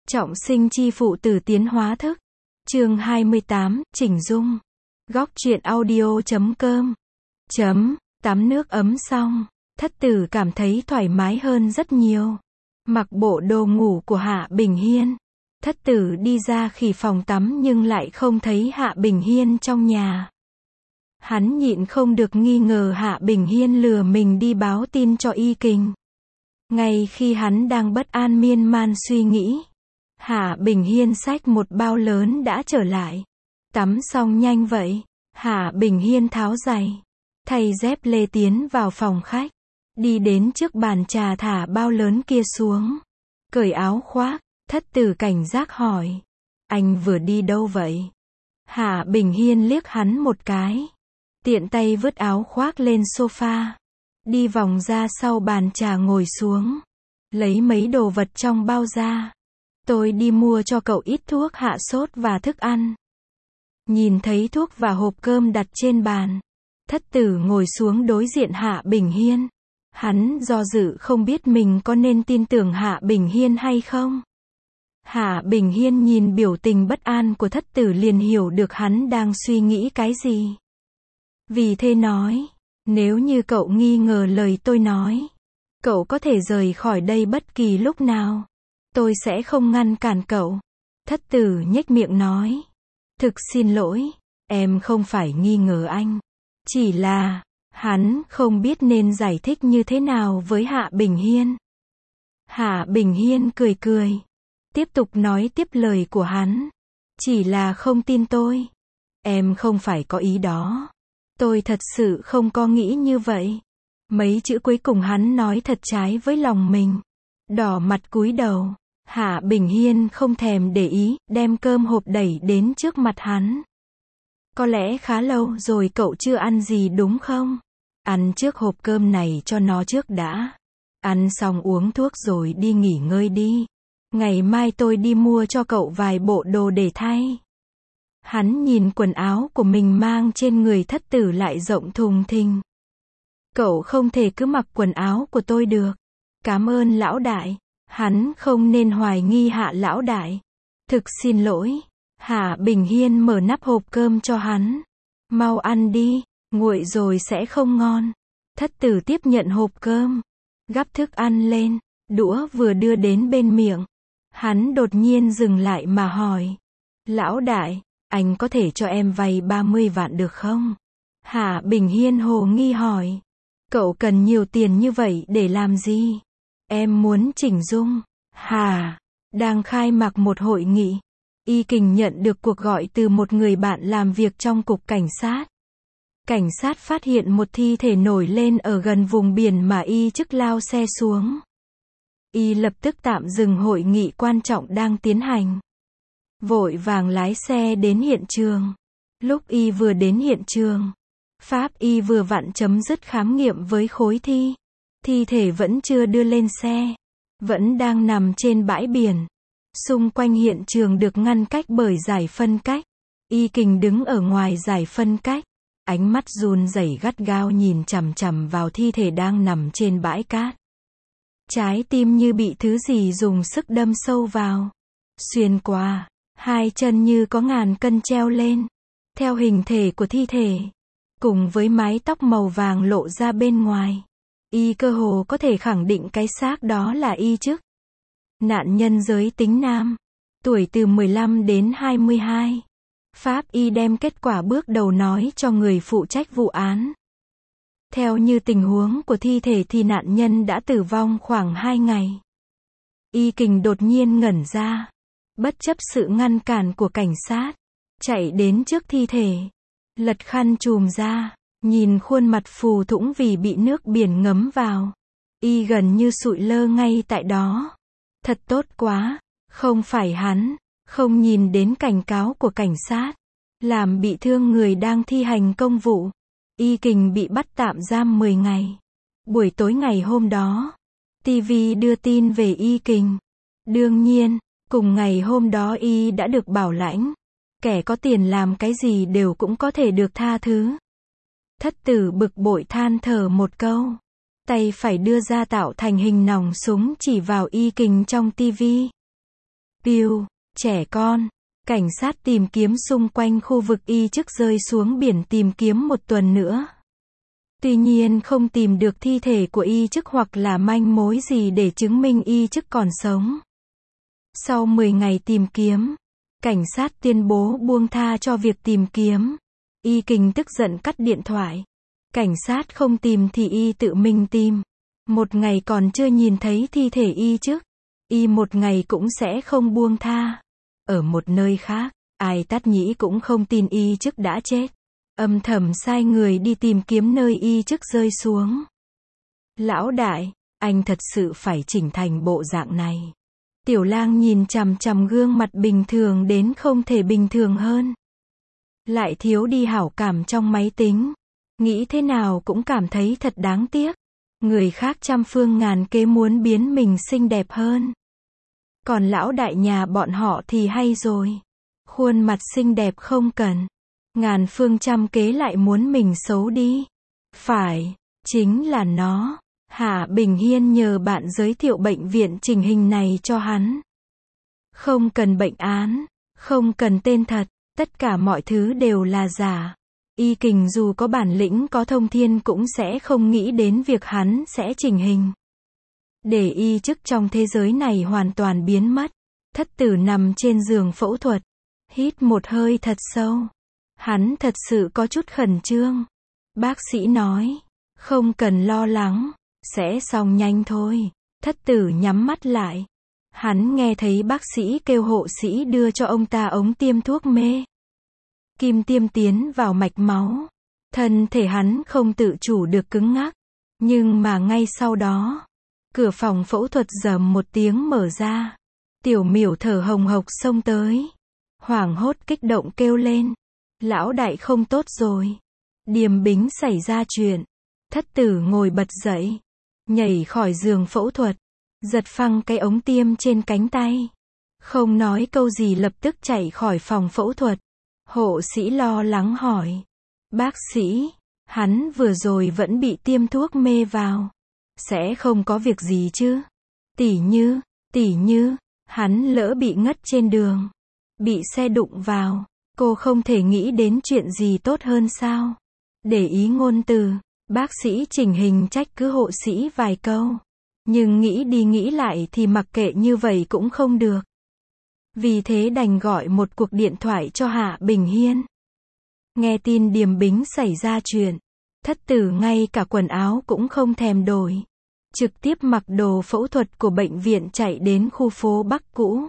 Trọng sinh chi phụ tử tiến hóa thức. Chương 28, chỉnh dung. Góc truyện audio.com. Tắm nước ấm xong, thất tử cảm thấy thoải mái hơn rất nhiều. Mặc bộ đồ ngủ của Hạ Bình Hiên, thất tử đi ra khỉ phòng tắm nhưng lại không thấy Hạ Bình Hiên trong nhà. Hắn nhịn không được nghi ngờ Hạ Bình Hiên lừa mình đi báo tin cho Y Kình. Ngay khi hắn đang bất an miên man suy nghĩ, Hạ Bình Hiên xách một bao lớn đã trở lại. Tắm xong nhanh vậy. Hạ Bình Hiên tháo giày, thay dép lê tiến vào phòng khách. Đi đến trước bàn trà thả bao lớn kia xuống. Cởi áo khoác, thất tử cảnh giác hỏi. Anh vừa đi đâu vậy? Hạ Bình Hiên liếc hắn một cái. Tiện tay vứt áo khoác lên sofa. Đi vòng ra sau bàn trà ngồi xuống. Lấy mấy đồ vật trong bao ra. Tôi đi mua cho cậu ít thuốc hạ sốt và thức ăn. Nhìn thấy thuốc và hộp cơm đặt trên bàn, thất tử ngồi xuống đối diện Hạ Bình Hiên. Hắn do dự không biết mình có nên tin tưởng Hạ Bình Hiên hay không. Hạ Bình Hiên nhìn biểu tình bất an của thất tử liền hiểu được hắn đang suy nghĩ cái gì. Vì thế nói, nếu như cậu nghi ngờ lời tôi nói, cậu có thể rời khỏi đây bất kỳ lúc nào. Tôi sẽ không ngăn cản cậu. Thất tử nhếch miệng nói. Thực xin lỗi, em không phải nghi ngờ anh. Chỉ là, hắn không biết nên giải thích như thế nào với Hạ Bình Hiên. Hạ Bình Hiên cười cười. Tiếp tục nói tiếp lời của hắn. Chỉ là không tin tôi. Em không phải có ý đó. Tôi thật sự không có nghĩ như vậy. Mấy chữ cuối cùng hắn nói thật trái với lòng mình. Đỏ mặt cúi đầu. Hạ Bình Hiên không thèm để ý, đem cơm hộp đẩy đến trước mặt hắn. Có lẽ khá lâu rồi cậu chưa ăn gì đúng không? Ăn trước hộp cơm này cho nó trước đã. Ăn xong uống thuốc rồi đi nghỉ ngơi đi. Ngày mai tôi đi mua cho cậu vài bộ đồ để thay. Hắn nhìn quần áo của mình mang trên người thất tử lại rộng thùng thình. Cậu không thể cứ mặc quần áo của tôi được. Cảm ơn lão đại. Hắn không nên hoài nghi Hạ lão đại. Thực xin lỗi. Hạ Bình Hiên mở nắp hộp cơm cho hắn. Mau ăn đi, nguội rồi sẽ không ngon. Thất tử tiếp nhận hộp cơm. Gắp thức ăn lên, đũa vừa đưa đến bên miệng. Hắn đột nhiên dừng lại mà hỏi. Lão đại, anh có thể cho em vay 30 vạn được không? Hạ Bình Hiên hồ nghi hỏi. Cậu cần nhiều tiền như vậy để làm gì? Em muốn chỉnh dung. Hà, đang khai mạc một hội nghị. Y Kình nhận được cuộc gọi từ một người bạn làm việc trong cục cảnh sát. Cảnh sát phát hiện một thi thể nổi lên ở gần vùng biển mà Y chức lao xe xuống. Y lập tức tạm dừng hội nghị quan trọng đang tiến hành. Vội vàng lái xe đến hiện trường. Lúc Y vừa đến hiện trường, pháp Y vừa vặn chấm dứt khám nghiệm với khối thi. Thi thể vẫn chưa đưa lên xe, vẫn đang nằm trên bãi biển. Xung quanh hiện trường được ngăn cách bởi dải phân cách. Y Kình đứng ở ngoài dải phân cách, ánh mắt run rẩy gắt gao nhìn chằm chằm vào thi thể đang nằm trên bãi cát. Trái tim như bị thứ gì dùng sức đâm sâu vào, xuyên qua, hai chân như có ngàn cân treo lên. Theo hình thể của thi thể, cùng với mái tóc màu vàng lộ ra bên ngoài, Y cơ hồ có thể khẳng định cái xác đó là Y chức. Nạn nhân giới tính nam, tuổi từ 15 đến 22. Pháp Y đem kết quả bước đầu nói cho người phụ trách vụ án. Theo như tình huống của thi thể thì nạn nhân đã tử vong khoảng 2 ngày. Y Kình đột nhiên ngẩn ra, bất chấp sự ngăn cản của cảnh sát, chạy đến trước thi thể, lật khăn trùm ra. Nhìn khuôn mặt phù thủng vì bị nước biển ngấm vào. Y gần như sụi lơ ngay tại đó. Thật tốt quá, không phải hắn, không nhìn đến cảnh cáo của cảnh sát. Làm bị thương người đang thi hành công vụ. Y Kình bị bắt tạm giam 10 ngày. Buổi tối ngày hôm đó, TV đưa tin về Y Kình. Đương nhiên, cùng ngày hôm đó Y đã được bảo lãnh. Kẻ có tiền làm cái gì đều cũng có thể được tha thứ. Thất tử bực bội than thở một câu. Tay phải đưa ra tạo thành hình nòng súng chỉ vào Y Kình trong tivi. Piu, trẻ con. Cảnh sát tìm kiếm xung quanh khu vực y chức rơi xuống biển tìm kiếm một tuần nữa. Tuy nhiên không tìm được thi thể của y chức hoặc là manh mối gì để chứng minh y chức còn sống. Sau 10 ngày tìm kiếm, cảnh sát tuyên bố buông tha cho việc tìm kiếm. Y Kình tức giận cắt điện thoại. Cảnh sát không tìm thì y tự mình tìm. Một ngày còn chưa nhìn thấy thi thể y chức, y một ngày cũng sẽ không buông tha. Ở một nơi khác, Ai Tát Nhĩ cũng không tin y chức đã chết. Âm thầm sai người đi tìm kiếm nơi y chức rơi xuống. Lão đại, anh thật sự phải chỉnh thành bộ dạng này. Tiểu Lang nhìn chằm chằm gương mặt bình thường đến không thể bình thường hơn. Lại thiếu đi hảo cảm trong máy tính. Nghĩ thế nào cũng cảm thấy thật đáng tiếc. Người khác trăm phương ngàn kế muốn biến mình xinh đẹp hơn. Còn lão đại nhà bọn họ thì hay rồi. Khuôn mặt xinh đẹp không cần. Ngàn phương trăm kế lại muốn mình xấu đi. Phải, chính là nó. Hạ Bình Hiên nhờ bạn giới thiệu bệnh viện chỉnh hình này cho hắn. Không cần bệnh án, không cần tên thật, tất cả mọi thứ đều là giả. Y Kình dù có bản lĩnh có thông thiên cũng sẽ không nghĩ đến việc hắn sẽ chỉnh hình. Để y chức trong thế giới này hoàn toàn biến mất. Thất tử nằm trên giường phẫu thuật. Hít một hơi thật sâu. Hắn thật sự có chút khẩn trương. Bác sĩ nói, không cần lo lắng, sẽ xong nhanh thôi. Thất tử nhắm mắt lại. Hắn nghe thấy bác sĩ kêu hộ sĩ đưa cho ông ta ống tiêm thuốc mê. Kim tiêm tiến vào mạch máu. Thân thể hắn không tự chủ được cứng ngắc. Nhưng mà ngay sau đó, cửa phòng phẫu thuật rầm một tiếng mở ra. Tiểu Miểu thở hồng hộc xông tới. Hoảng hốt kích động kêu lên. Lão đại không tốt rồi. Điềm Bính xảy ra chuyện. Thất tử ngồi bật dậy. Nhảy khỏi giường phẫu thuật. Giật phăng cái ống tiêm trên cánh tay. Không nói câu gì lập tức chạy khỏi phòng phẫu thuật. Hộ sĩ lo lắng hỏi. Bác sĩ, hắn vừa rồi vẫn bị tiêm thuốc mê vào. Sẽ không có việc gì chứ? Tỉ như, hắn lỡ bị ngất trên đường. Bị xe đụng vào. Cô không thể nghĩ đến chuyện gì tốt hơn sao? Để ý ngôn từ, bác sĩ chỉnh hình trách cứ hộ sĩ vài câu. Nhưng nghĩ đi nghĩ lại thì mặc kệ như vậy cũng không được. Vì thế đành gọi một cuộc điện thoại cho Hạ Bình Hiên. Nghe tin Điềm Bính xảy ra chuyện, thất tử ngay cả quần áo cũng không thèm đổi. Trực tiếp mặc đồ phẫu thuật của bệnh viện chạy đến khu phố Bắc cũ.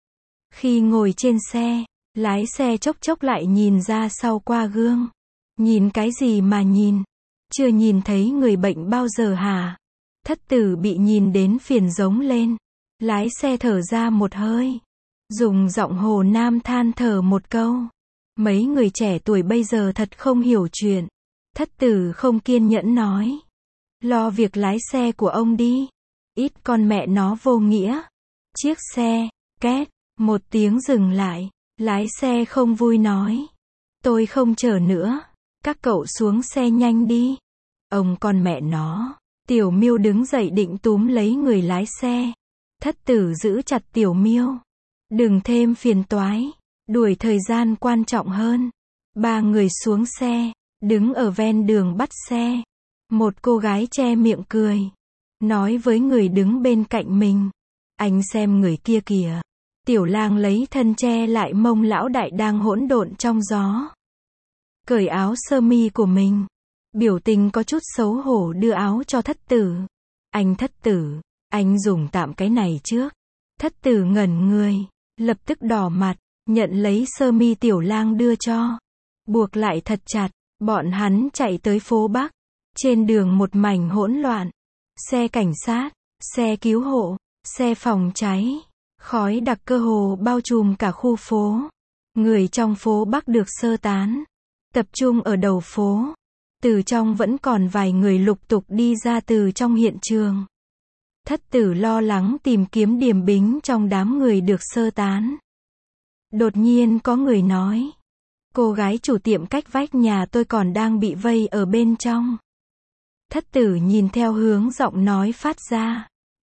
Khi ngồi trên xe, lái xe chốc chốc lại nhìn ra sau qua gương. Nhìn cái gì mà nhìn? Chưa nhìn thấy người bệnh bao giờ hả? Thất tử bị nhìn đến phiền giống lên. Lái xe thở ra một hơi. Dùng giọng Hồ Nam than thở một câu. Mấy người trẻ tuổi bây giờ thật không hiểu chuyện. Thất tử không kiên nhẫn nói. Lo việc lái xe của ông đi. Ít con mẹ nó vô nghĩa. Chiếc xe, két, một tiếng dừng lại. Lái xe không vui nói. Tôi không chở nữa. Các cậu xuống xe nhanh đi. Ông con mẹ nó. Tiểu Miêu đứng dậy định túm lấy người lái xe. Thất tử giữ chặt Tiểu Miêu. Đừng thêm phiền toái. Đuổi thời gian quan trọng hơn. Ba người xuống xe. Đứng ở ven đường bắt xe. Một cô gái che miệng cười. Nói với người đứng bên cạnh mình. Anh xem người kia kìa. Tiểu Lang lấy thân che lại mông lão đại đang hỗn độn trong gió. Cởi áo sơ mi của mình. Biểu tình có chút xấu hổ đưa áo cho thất tử. Anh thất tử, anh dùng tạm cái này trước. Thất tử ngẩn người, lập tức đỏ mặt, nhận lấy sơ mi Tiểu Lang đưa cho. Buộc lại thật chặt, bọn hắn chạy tới phố Bắc. Trên đường một mảnh hỗn loạn. Xe cảnh sát, xe cứu hộ, xe phòng cháy. Khói đặc cơ hồ bao trùm cả khu phố. Người trong phố Bắc được sơ tán. Tập trung ở đầu phố. Từ trong vẫn còn vài người lục tục đi ra từ trong hiện trường. Thất tử lo lắng tìm kiếm Điềm Bính trong đám người được sơ tán. Đột nhiên có người nói. Cô gái chủ tiệm cách vách nhà tôi còn đang bị vây ở bên trong. Thất tử nhìn theo hướng giọng nói phát ra.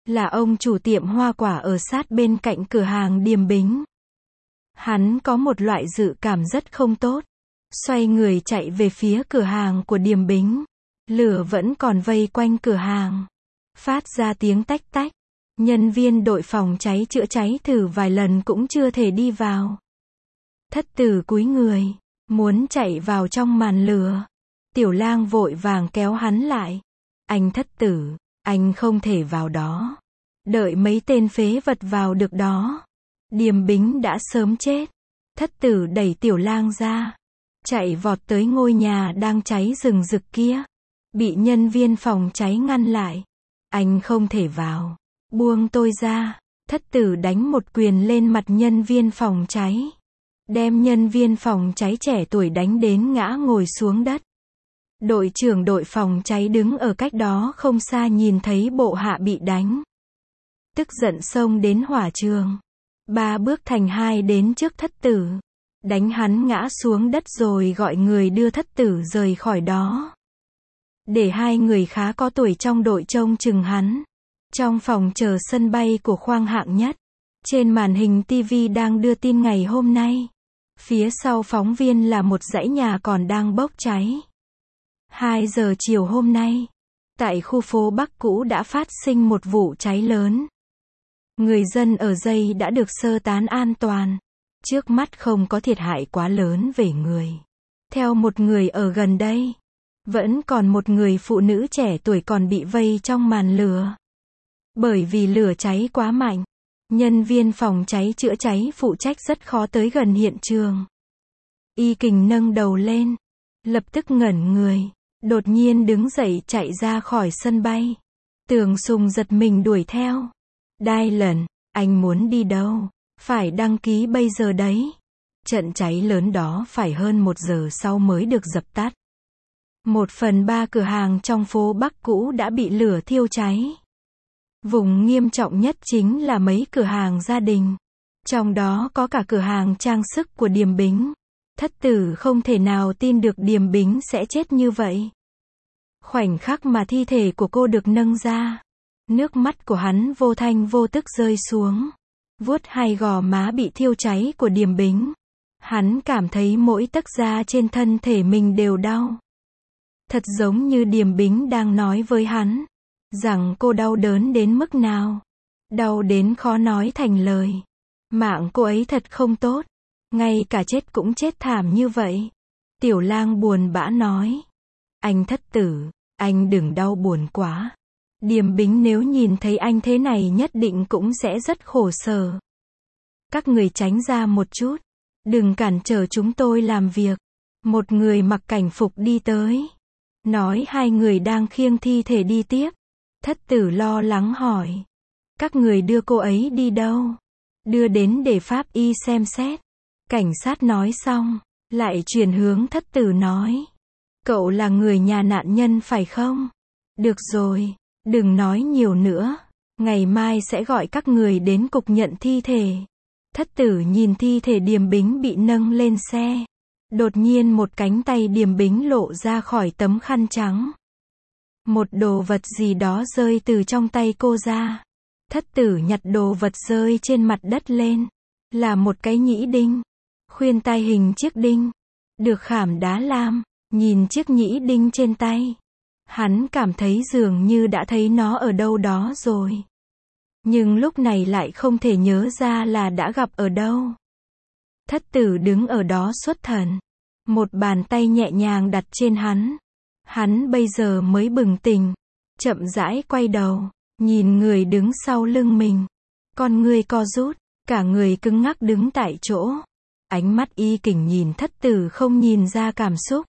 Là ông chủ tiệm hoa quả ở sát bên cạnh cửa hàng Điềm Bính. Hắn có một loại dự cảm rất không tốt. Xoay người chạy về phía cửa hàng của Điềm Bính. Lửa vẫn còn vây quanh cửa hàng. Phát ra tiếng tách tách. Nhân viên đội phòng cháy chữa cháy thử vài lần cũng chưa thể đi vào. Thất tử cúi người, muốn chạy vào trong màn lửa. Tiểu Lang vội vàng kéo hắn lại. Anh thất tử, anh không thể vào đó. Đợi mấy tên phế vật vào được đó. Điềm Bính đã sớm chết. Thất tử đẩy Tiểu Lang ra. Chạy vọt tới ngôi nhà đang cháy rừng rực kia. Bị nhân viên phòng cháy ngăn lại. Anh không thể vào. Buông tôi ra. Thất tử đánh một quyền lên mặt nhân viên phòng cháy. Đem nhân viên phòng cháy trẻ tuổi đánh đến ngã ngồi xuống đất. Đội trưởng đội phòng cháy đứng ở cách đó không xa nhìn thấy bộ hạ bị đánh. Tức giận xông đến hỏa trường. 3 bước thành 2 đến trước thất tử. Đánh hắn ngã xuống đất rồi gọi người đưa thất tử rời khỏi đó. Để 2 người khá có tuổi trong đội trông chừng hắn. Trong phòng chờ sân bay của khoang hạng nhất. Trên màn hình TV đang đưa tin ngày hôm nay. Phía sau phóng viên là một dãy nhà còn đang bốc cháy. 2 giờ chiều hôm nay, tại khu phố Bắc cũ đã phát sinh một vụ cháy lớn. Người dân ở đây đã được sơ tán an toàn. Trước mắt không có thiệt hại quá lớn về người. Theo một người ở gần đây, vẫn còn một người phụ nữ trẻ tuổi còn bị vây trong màn lửa. Bởi vì lửa cháy quá mạnh, nhân viên phòng cháy chữa cháy phụ trách rất khó tới gần hiện trường. Y Kình nâng đầu lên, lập tức ngẩn người, đột nhiên đứng dậy chạy ra khỏi sân bay. Tường Sùng giật mình đuổi theo. Dylan, anh muốn đi đâu? Phải đăng ký bây giờ đấy. Trận cháy lớn đó phải hơn 1 giờ sau mới được dập tắt. 1/3 cửa hàng trong phố Bắc cũ đã bị lửa thiêu cháy. Vùng nghiêm trọng nhất chính là mấy cửa hàng gia đình. Trong đó có cả cửa hàng trang sức của Điềm Bính. Thất tử không thể nào tin được Điềm Bính sẽ chết như vậy. Khoảnh khắc mà thi thể của cô được nâng ra, nước mắt của hắn vô thanh vô tức rơi xuống. Vuốt 2 gò má bị thiêu cháy của Điềm Bính. Hắn cảm thấy mỗi tấc da trên thân thể mình đều đau. Thật giống như Điềm Bính đang nói với hắn rằng cô đau đớn đến mức nào. Đau đến khó nói thành lời. Mạng cô ấy thật không tốt. Ngay cả chết cũng chết thảm như vậy. Tiểu Lang buồn bã nói. Anh thất tử, anh đừng đau buồn quá. Điềm Bính nếu nhìn thấy anh thế này nhất định cũng sẽ rất khổ sở. Các người tránh ra một chút. Đừng cản trở chúng tôi làm việc. Một người mặc cảnh phục đi tới. Nói 2 người đang khiêng thi thể đi tiếp. Thất tử lo lắng hỏi. Các người đưa cô ấy đi đâu? Đưa đến để pháp y xem xét. Cảnh sát nói xong, lại chuyển hướng thất tử nói. Cậu là người nhà nạn nhân phải không? Được rồi, đừng nói nhiều nữa. Ngày mai sẽ gọi các người đến cục nhận thi thể. Thất tử nhìn thi thể Điềm Bính bị nâng lên xe. Đột nhiên một cánh tay Điềm Bính lộ ra khỏi tấm khăn trắng. Một đồ vật gì đó rơi từ trong tay cô ra. Thất tử nhặt đồ vật rơi trên mặt đất lên. Là một cái nhĩ đinh. Khuyên tai hình chiếc đinh. Được khảm đá lam. Nhìn chiếc nhĩ đinh trên tay. Hắn cảm thấy dường như đã thấy nó ở đâu đó rồi. Nhưng lúc này lại không thể nhớ ra là đã gặp ở đâu. Thất tử đứng ở đó xuất thần. Một bàn tay nhẹ nhàng đặt trên hắn. Hắn bây giờ mới bừng tỉnh. Chậm rãi quay đầu. Nhìn người đứng sau lưng mình. Con người co rút. Cả người cứng ngắc đứng tại chỗ. Ánh mắt Y Kình nhìn thất tử không nhìn ra cảm xúc.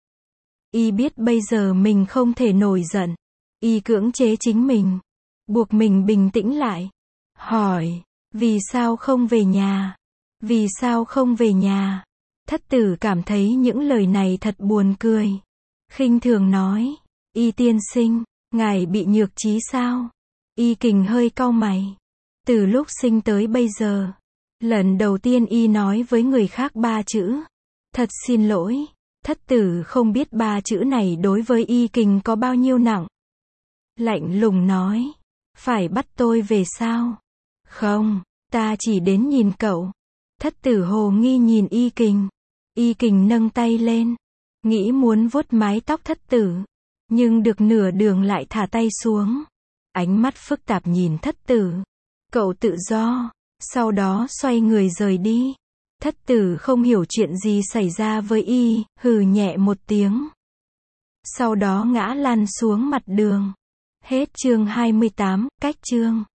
Y biết bây giờ mình không thể nổi giận. Y cưỡng chế chính mình. Buộc mình bình tĩnh lại. Hỏi. Vì sao không về nhà? Vì sao không về nhà? Thất tử cảm thấy những lời này thật buồn cười. Khinh thường nói. Y tiên sinh, ngài bị nhược trí sao? Y Kình hơi cau mày. Từ lúc sinh tới bây giờ, lần đầu tiên Y nói với người khác 3 chữ. Thật xin lỗi. Thất tử không biết 3 chữ này đối với Y Kình có bao nhiêu nặng. Lạnh lùng nói. Phải bắt tôi về sao? Không, ta chỉ đến nhìn cậu. Thất tử hồ nghi nhìn Y Kình. Y Kình nâng tay lên, nghĩ muốn vuốt mái tóc thất tử, nhưng được nửa đường lại thả tay xuống. Ánh mắt phức tạp nhìn thất tử. Cậu tự do, sau đó xoay người rời đi. Thất tử không hiểu chuyện gì xảy ra với y, hừ nhẹ một tiếng. Sau đó ngã lăn xuống mặt đường. Hết chương 28, cách chương.